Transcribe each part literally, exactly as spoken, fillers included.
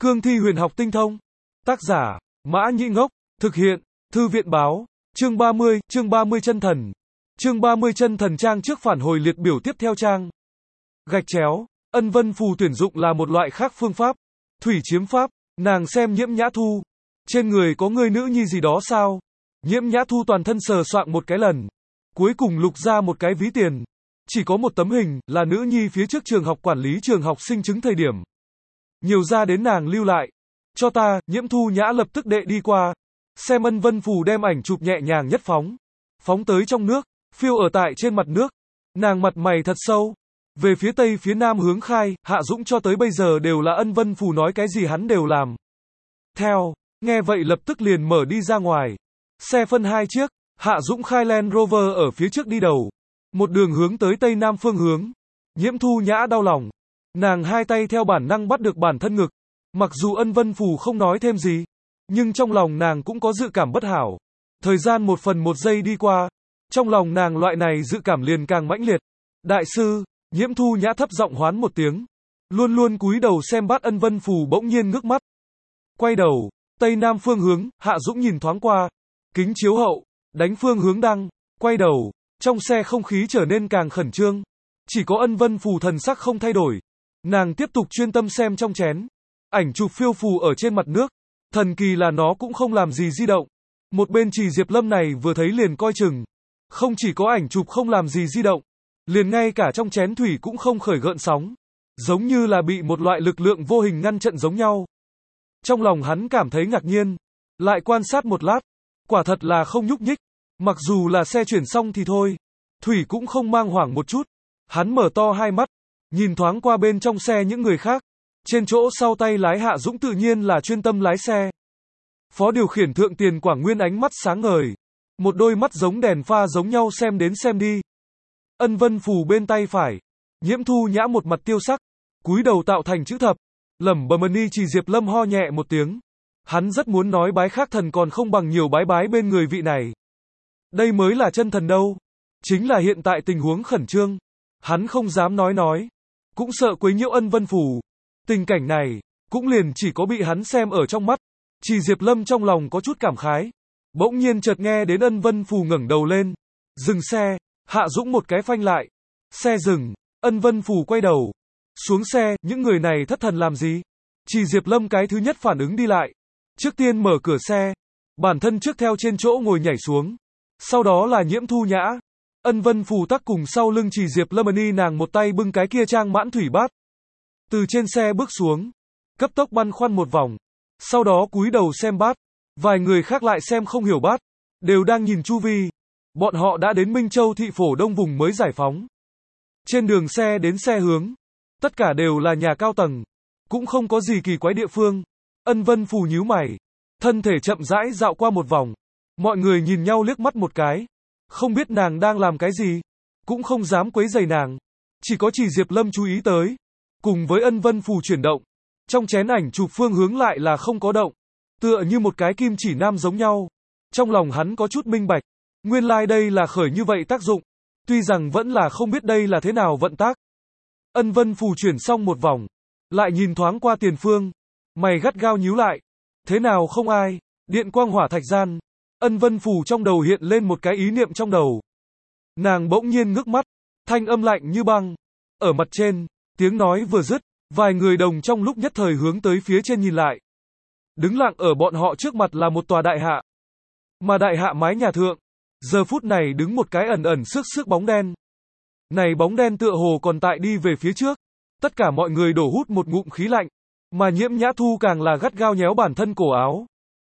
Cương thi huyền học tinh thông. Tác giả, Mã Nhĩ Ngốc. Thực hiện, Thư viện báo. Chương ba mươi, chương ba mươi chân thần. Chương ba mươi chân thần trang trước phản hồi liệt biểu tiếp theo trang. Gạch chéo, ân vân phù tuyển dụng là một loại khác phương pháp. Thủy chiếm pháp, nàng xem Nhiễm Nhã Thu. Trên người có người nữ nhi gì đó sao? Nhiễm Nhã Thu toàn thân sờ soạng một cái lần. Cuối cùng lục ra một cái ví tiền. Chỉ có một tấm hình, là nữ nhi phía trước trường học quản lý trường học sinh chứng thời điểm. Nhiều ra đến nàng lưu lại. Cho ta, Nhiễm Thu Nhã lập tức đệ đi qua. Xem ân vân phù đem ảnh chụp nhẹ nhàng nhất phóng. Phóng tới trong nước, phiêu ở tại trên mặt nước. Nàng mặt mày thật sâu. Về phía tây phía nam hướng khai, Hạ Dũng cho tới bây giờ đều là ân vân phù nói cái gì hắn đều làm. Theo, nghe vậy lập tức liền mở đi ra ngoài. Xe phân hai chiếc, Hạ Dũng khai Land Rover ở phía trước đi đầu. Một đường hướng tới tây nam phương hướng. Nhiễm Thu Nhã đau lòng. Nàng hai tay theo bản năng bắt được bản thân ngực. Mặc dù ân vân phù không nói thêm gì, nhưng trong lòng nàng cũng có dự cảm bất hảo. Thời gian một phần một giây đi qua, trong lòng nàng loại này dự cảm liền càng mãnh liệt. Đại sư, Nhiễm Thu Nhã thấp giọng hoán một tiếng. Luôn luôn cúi đầu xem bát ân vân phù bỗng nhiên ngước mắt. Quay đầu, tây nam phương hướng, Hạ Dũng nhìn thoáng qua. Kính chiếu hậu, đánh phương hướng đăng, quay đầu, trong xe không khí trở nên càng khẩn trương. Chỉ có ân vân phù thần sắc không thay đổi. Nàng tiếp tục chuyên tâm xem trong chén. Ảnh chụp phiêu phù ở trên mặt nước. Thần kỳ là nó cũng không làm gì di động. Một bên Trì Diệp Lâm này vừa thấy liền coi chừng. Không chỉ có ảnh chụp không làm gì di động, liền ngay cả trong chén thủy cũng không khởi gợn sóng. Giống như là bị một loại lực lượng vô hình ngăn chặn giống nhau. Trong lòng hắn cảm thấy ngạc nhiên. Lại quan sát một lát. Quả thật là không nhúc nhích. Mặc dù là xe chuyển xong thì thôi. Thủy cũng không mang hoảng một chút. Hắn mở to hai mắt. Nhìn thoáng qua bên trong xe những người khác. Trên chỗ sau tay lái Hạ Dũng tự nhiên là chuyên tâm lái xe. Phó điều khiển Thượng Tiền Quảng Nguyên ánh mắt sáng ngời. Một đôi mắt giống đèn pha giống nhau xem đến xem đi. Ân vân phù bên tay phải. Nhiễm Thu Nhã một mặt tiêu sắc. Cúi đầu tạo thành chữ thập. Lẩm bẩm ni Trì Diệp Lâm ho nhẹ một tiếng. Hắn rất muốn nói bái khác thần còn không bằng nhiều bái bái bên người vị này. Đây mới là chân thần đâu. Chính là hiện tại tình huống khẩn trương. Hắn không dám nói nói. Cũng sợ quấy nhiễu ân vân phù. Tình cảnh này, cũng liền chỉ có bị hắn xem ở trong mắt. Trì Diệp Lâm trong lòng có chút cảm khái. Bỗng nhiên chợt nghe đến ân vân phù ngẩng đầu lên. Dừng xe, Hạ Dũng một cái phanh lại. Xe dừng, ân vân phù quay đầu. Xuống xe, những người này thất thần làm gì? Trì Diệp Lâm cái thứ nhất phản ứng đi lại. Trước tiên mở cửa xe. Bản thân trước theo trên chỗ ngồi nhảy xuống. Sau đó là Nhiễm Thu Nhã. Ân vân phù tắc cùng sau lưng Trì Diệp Lâm ni nàng một tay bưng cái kia trang mãn thủy bát. Từ trên xe bước xuống. Cấp tốc băn khoăn một vòng. Sau đó cúi đầu xem bát. Vài người khác lại xem không hiểu bát. Đều đang nhìn chu vi. Bọn họ đã đến Minh Châu thị phổ đông vùng mới giải phóng. Trên đường xe đến xe hướng. Tất cả đều là nhà cao tầng. Cũng không có gì kỳ quái địa phương. Ân vân phù nhíu mày. Thân thể chậm rãi dạo qua một vòng. Mọi người nhìn nhau liếc mắt một cái. Không biết nàng đang làm cái gì. Cũng không dám quấy rầy nàng. Chỉ có Trì Diệp Lâm chú ý tới. Cùng với ân vân phù chuyển động. Trong chén ảnh chụp phương hướng lại là không có động. Tựa như một cái kim chỉ nam giống nhau. Trong lòng hắn có chút minh bạch. Nguyên lai like đây là khởi như vậy tác dụng. Tuy rằng vẫn là không biết đây là thế nào vận tác. Ân vân phù chuyển xong một vòng. Lại nhìn thoáng qua tiền phương. Mày gắt gao nhíu lại. Thế nào không ai. Điện quang hỏa thạch gian. Ân vân phù trong đầu hiện lên một cái ý niệm trong đầu. Nàng bỗng nhiên ngước mắt. Thanh âm lạnh như băng. Ở mặt trên. Tiếng nói vừa dứt, vài người đồng trong lúc nhất thời hướng tới phía trên nhìn lại. Đứng lặng ở bọn họ trước mặt là một tòa đại hạ. Mà đại hạ mái nhà thượng, giờ phút này đứng một cái ẩn ẩn sức sức bóng đen. Này bóng đen tựa hồ còn tại đi về phía trước. Tất cả mọi người đổ hút một ngụm khí lạnh. Mà Nhiễm Nhã Thu càng là gắt gao nhéo bản thân cổ áo.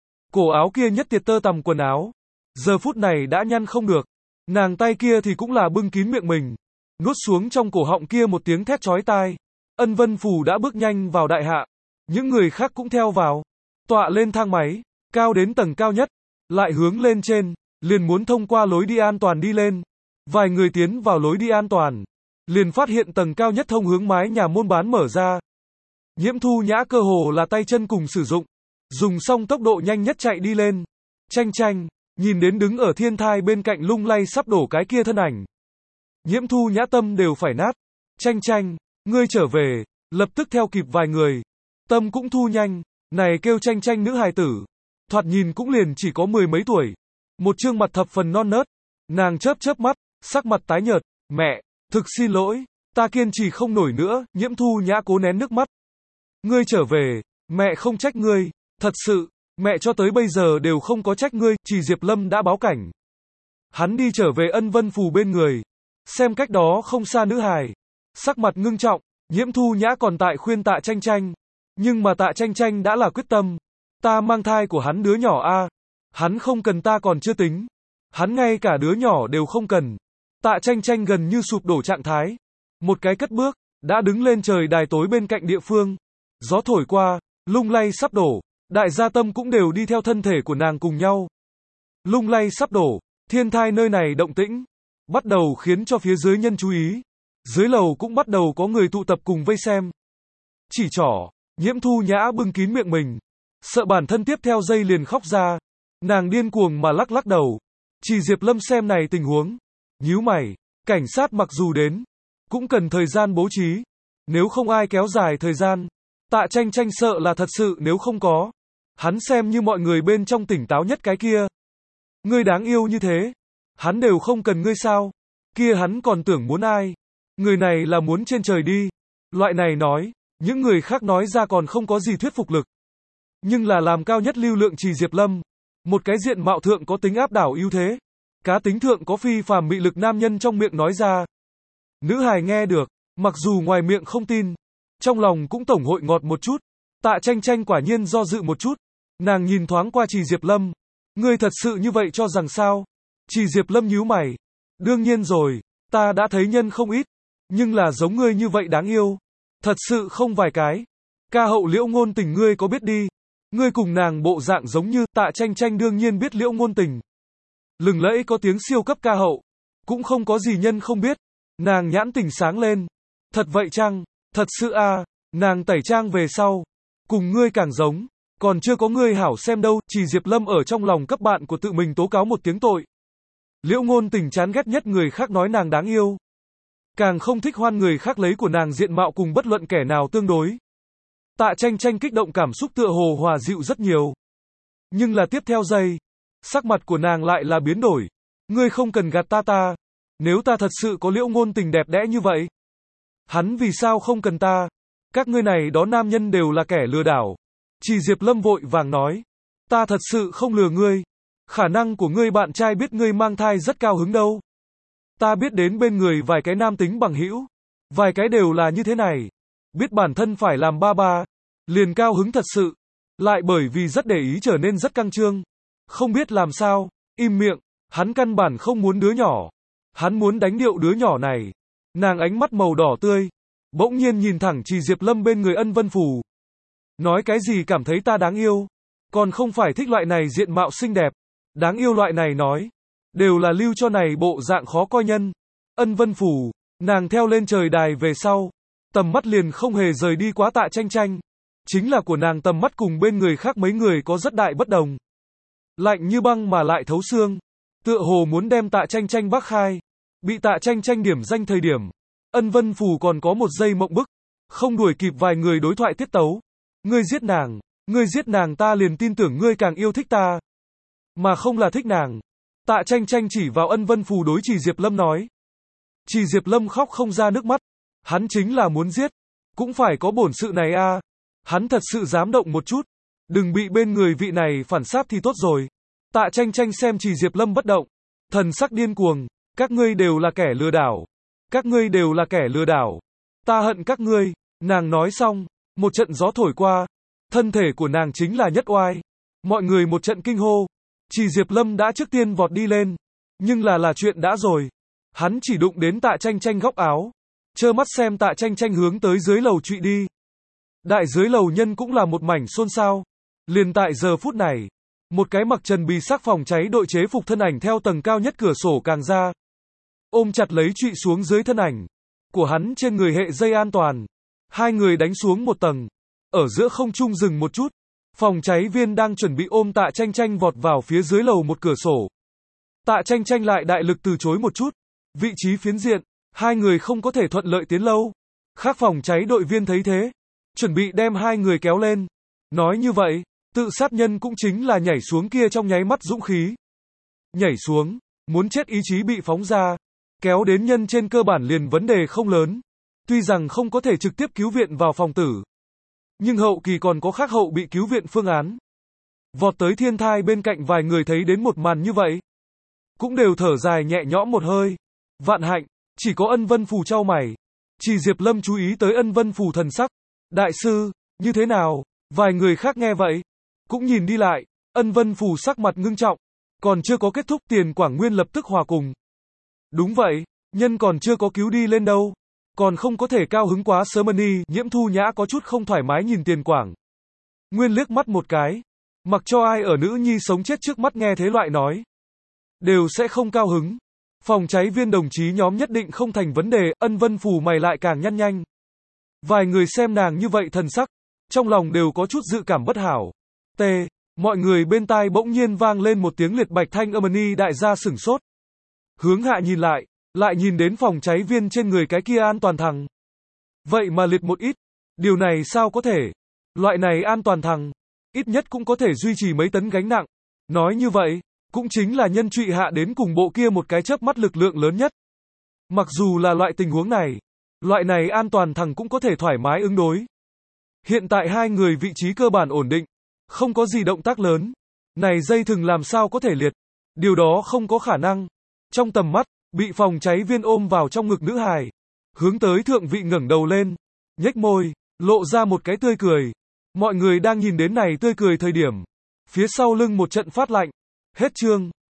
Cổ áo kia nhất tiệt tơ tằm quần áo. Giờ phút này đã nhăn không được. Nàng tay kia thì cũng là bưng kín miệng mình. Nuốt xuống trong cổ họng kia một tiếng thét chói tai. Ân vân phù đã bước nhanh vào đại hạ. Những người khác cũng theo vào. Tọa lên thang máy. Cao đến tầng cao nhất. Lại hướng lên trên. Liền muốn thông qua lối đi an toàn đi lên. Vài người tiến vào lối đi an toàn. Liền phát hiện tầng cao nhất thông hướng mái nhà môn bán mở ra. Nhiễm Thu Nhã cơ hồ là tay chân cùng sử dụng. Dùng xong tốc độ nhanh nhất chạy đi lên. Chanh chanh. Nhìn đến đứng ở thiên thai bên cạnh lung lay sắp đổ cái kia thân ảnh. Nhiễm Thu Nhã tâm đều phải nát. Chanh chanh, ngươi trở về, lập tức theo kịp vài người. Tâm cũng thu nhanh, này kêu Tranh Tranh nữ hài tử. Thoạt nhìn cũng liền chỉ có mười mấy tuổi. Một trương mặt thập phần non nớt. Nàng chớp chớp mắt, sắc mặt tái nhợt. Mẹ, thực xin lỗi, ta kiên trì không nổi nữa. Nhiễm Thu Nhã cố nén nước mắt. Ngươi trở về, mẹ không trách ngươi. Thật sự, mẹ cho tới bây giờ đều không có trách ngươi. Chỉ Diệp Lâm đã báo cảnh. Hắn đi trở về Ân Vân Phù bên người. Xem cách đó không xa nữ hài. Sắc mặt ngưng trọng, Nhiễm Thu Nhã còn tại khuyên Tạ Tranh Tranh. Nhưng mà Tạ Tranh Tranh đã là quyết tâm. Ta mang thai của hắn đứa nhỏ a, hắn không cần ta còn chưa tính. Hắn ngay cả đứa nhỏ đều không cần. Tạ Tranh Tranh gần như sụp đổ trạng thái. Một cái cất bước, đã đứng lên trời đài tối bên cạnh địa phương. Gió thổi qua, lung lay sắp đổ. Đại gia Tâm cũng đều đi theo thân thể của nàng cùng nhau. Lung lay sắp đổ, thiên thai nơi này động tĩnh. Bắt đầu khiến cho phía dưới nhân chú ý. Dưới lầu cũng bắt đầu có người tụ tập cùng vây xem. Chỉ trỏ, Nhiễm Thu Nhã bưng kín miệng mình. Sợ bản thân tiếp theo giây liền khóc ra. Nàng điên cuồng mà lắc lắc đầu. Chỉ Diệp Lâm xem này tình huống. Nhíu mày, cảnh sát mặc dù đến, cũng cần thời gian bố trí. Nếu không ai kéo dài thời gian. Tạ Tranh Tranh sợ là thật sự nếu không có. Hắn xem như mọi người bên trong tỉnh táo nhất cái kia. Ngươi đáng yêu như thế. Hắn đều không cần ngươi sao. Kia hắn còn tưởng muốn ai. Người này là muốn trên trời đi. Loại này nói, những người khác nói ra còn không có gì thuyết phục lực. Nhưng là làm cao nhất lưu lượng Chỉ Diệp Lâm. Một cái diện mạo thượng có tính áp đảo ưu thế. Cá tính thượng có phi phàm mị lực nam nhân trong miệng nói ra. Nữ hài nghe được, mặc dù ngoài miệng không tin, trong lòng cũng tổng hội ngọt một chút. Tạ Tranh Tranh quả nhiên do dự một chút. Nàng nhìn thoáng qua Chỉ Diệp Lâm. Ngươi thật sự như vậy cho rằng sao? Chỉ Diệp Lâm nhíu mày. Đương nhiên rồi, ta đã thấy nhân không ít. Nhưng là giống ngươi như vậy đáng yêu. Thật sự không vài cái. Ca hậu Liễu Ngôn Tình ngươi có biết đi. Ngươi cùng nàng bộ dạng giống như. Tạ Tranh Tranh đương nhiên biết Liễu Ngôn Tình. Lừng lẫy có tiếng siêu cấp ca hậu. Cũng không có gì nhân không biết. Nàng nhãn tình sáng lên. Thật vậy chăng? Thật sự à? Nàng tẩy trang về sau. Cùng ngươi càng giống. Còn chưa có ngươi hảo xem đâu. Chỉ Diệp Lâm ở trong lòng cấp bạn của tự mình tố cáo một tiếng tội. Liễu Ngôn Tình chán ghét nhất người khác nói nàng đáng yêu. Càng không thích hoan người khác lấy của nàng diện mạo cùng bất luận kẻ nào tương đối. Tạ Tranh Tranh kích động cảm xúc tựa hồ hòa dịu rất nhiều. Nhưng là tiếp theo giây, sắc mặt của nàng lại là biến đổi. Ngươi không cần gạt ta ta. Nếu ta thật sự có Liễu Ngôn Tình đẹp đẽ như vậy, hắn vì sao không cần ta? Các ngươi này đó nam nhân đều là kẻ lừa đảo. Chỉ Diệp Lâm vội vàng nói. Ta thật sự không lừa ngươi. Khả năng của ngươi bạn trai biết ngươi mang thai rất cao hứng đâu. Ta biết đến bên người vài cái nam tính bằng hữu. Vài cái đều là như thế này. Biết bản thân phải làm ba ba. Liền cao hứng thật sự. Lại bởi vì rất để ý trở nên rất căng trương. Không biết làm sao. Im miệng. Hắn căn bản không muốn đứa nhỏ. Hắn muốn đánh điệu đứa nhỏ này. Nàng ánh mắt màu đỏ tươi. Bỗng nhiên nhìn thẳng Chỉ Diệp Lâm bên người Ân Vân Phù. Nói cái gì cảm thấy ta đáng yêu. Còn không phải thích loại này diện mạo xinh đẹp. Đáng yêu loại này nói. Đều là lưu cho này bộ dạng khó coi nhân. Ân Vân Phù. Nàng theo lên trời đài về sau. Tầm mắt liền không hề rời đi quá Tạ Tranh Tranh. Chính là của nàng tầm mắt cùng bên người khác mấy người có rất đại bất đồng. Lạnh như băng mà lại thấu xương. Tựa hồ muốn đem Tạ Tranh Tranh bác khai. Bị Tạ Tranh Tranh điểm danh thời điểm. Ân Vân Phù còn có một giây mộng bức. Không đuổi kịp vài người đối thoại tiết tấu. Ngươi giết nàng. Ngươi giết nàng ta liền tin tưởng ngươi càng yêu thích ta. Mà không là thích nàng. Tạ Tranh Tranh chỉ vào Ân Vân Phù đối Chỉ Diệp Lâm nói. Chỉ Diệp Lâm khóc không ra nước mắt. Hắn chính là muốn giết. Cũng phải có bổn sự này a. Hắn thật sự dám động một chút. Đừng bị bên người vị này phản sát thì tốt rồi. Tạ Tranh Tranh xem Chỉ Diệp Lâm bất động. Thần sắc điên cuồng. Các ngươi đều là kẻ lừa đảo. Các ngươi đều là kẻ lừa đảo. Ta hận các ngươi. Nàng nói xong. Một trận gió thổi qua. Thân thể của nàng chính là nhất oai. Mọi người một trận kinh hô. Chỉ Diệp Lâm đã trước tiên vọt đi lên. Nhưng là là chuyện đã rồi. Hắn chỉ đụng đến Tạ Tranh Tranh góc áo. Trơ mắt xem Tạ Tranh Tranh hướng tới dưới lầu trụy đi. Đại dưới lầu nhân cũng là một mảnh xôn xao. Liền tại giờ phút này. Một cái mặc trần bì sắc phòng cháy đội chế phục thân ảnh theo tầng cao nhất cửa sổ càng ra. Ôm chặt lấy trụy xuống dưới thân ảnh. Của hắn trên người hệ dây an toàn. Hai người đánh xuống một tầng. Ở giữa không trung dừng một chút. Phòng cháy viên đang chuẩn bị ôm Tạ Tranh Tranh vọt vào phía dưới lầu một cửa sổ. Tạ Tranh Tranh lại đại lực từ chối một chút. Vị trí phiến diện. Hai người không có thể thuận lợi tiến lâu. Khác phòng cháy đội viên thấy thế. chuẩn bị đem hai người kéo lên. Nói như vậy, tự sát nhân cũng chính là nhảy xuống kia trong nháy mắt dũng khí. Nhảy xuống, muốn chết ý chí bị phóng ra, kéo đến nhân trên cơ bản liền vấn đề không lớn. Tuy rằng không có thể trực tiếp cứu viện vào phòng tử, nhưng hậu kỳ còn có khác hậu bị cứu viện phương án. Vọt tới thiên thai bên cạnh vài người thấy đến một màn như vậy, cũng đều thở dài nhẹ nhõm một hơi. Vạn hạnh, chỉ có Ân Vân Phù chau mày. Chỉ Diệp Lâm chú ý tới Ân Vân Phù thần sắc. Đại sư, như thế nào? Vài người khác nghe vậy, cũng nhìn đi lại. Ân Vân Phù sắc mặt ngưng trọng. Còn chưa có kết thúc Tiền Quảng Nguyên lập tức hòa cùng. Đúng vậy, nhân còn chưa có cứu đi lên đâu. Còn không có thể cao hứng quá sớm. Ni, Nhiễm Thu Nhã có chút không thoải mái nhìn Tiền Quảng Nguyên liếc mắt một cái. Mặc cho ai ở nữ nhi sống chết trước mắt nghe thế loại nói, đều sẽ không cao hứng. Phòng cháy viên đồng chí nhóm nhất định không thành vấn đề. Ân Vân Phù mày lại càng nhăn nhanh. Vài người xem nàng như vậy thần sắc, trong lòng đều có chút dự cảm bất hảo. T. Mọi người bên tai bỗng nhiên vang lên một tiếng liệt bạch thanh âm. Ni đại gia sửng sốt. Hướng hạ nhìn lại, lại nhìn đến phòng cháy viên trên người cái kia an toàn thằng. Vậy mà liệt một ít. Điều này sao có thể? Loại này an toàn thằng, ít nhất cũng có thể duy trì mấy tấn gánh nặng. Nói như vậy, cũng chính là nhân trụy hạ đến cùng bộ kia một cái chớp mắt lực lượng lớn nhất. Mặc dù là loại tình huống này, loại này an toàn thằng cũng có thể thoải mái ứng đối. Hiện tại hai người vị trí cơ bản ổn định, không có gì động tác lớn. Này dây thừng làm sao có thể liệt? Điều đó không có khả năng. Trong tầm mắt, bị phòng cháy viên ôm vào trong ngực nữ hài, hướng tới thượng vị ngẩng đầu lên, nhếch môi, lộ ra một cái tươi cười. Mọi người đang nhìn đến này tươi cười thời điểm, phía sau lưng một trận phát lạnh. Hết chương.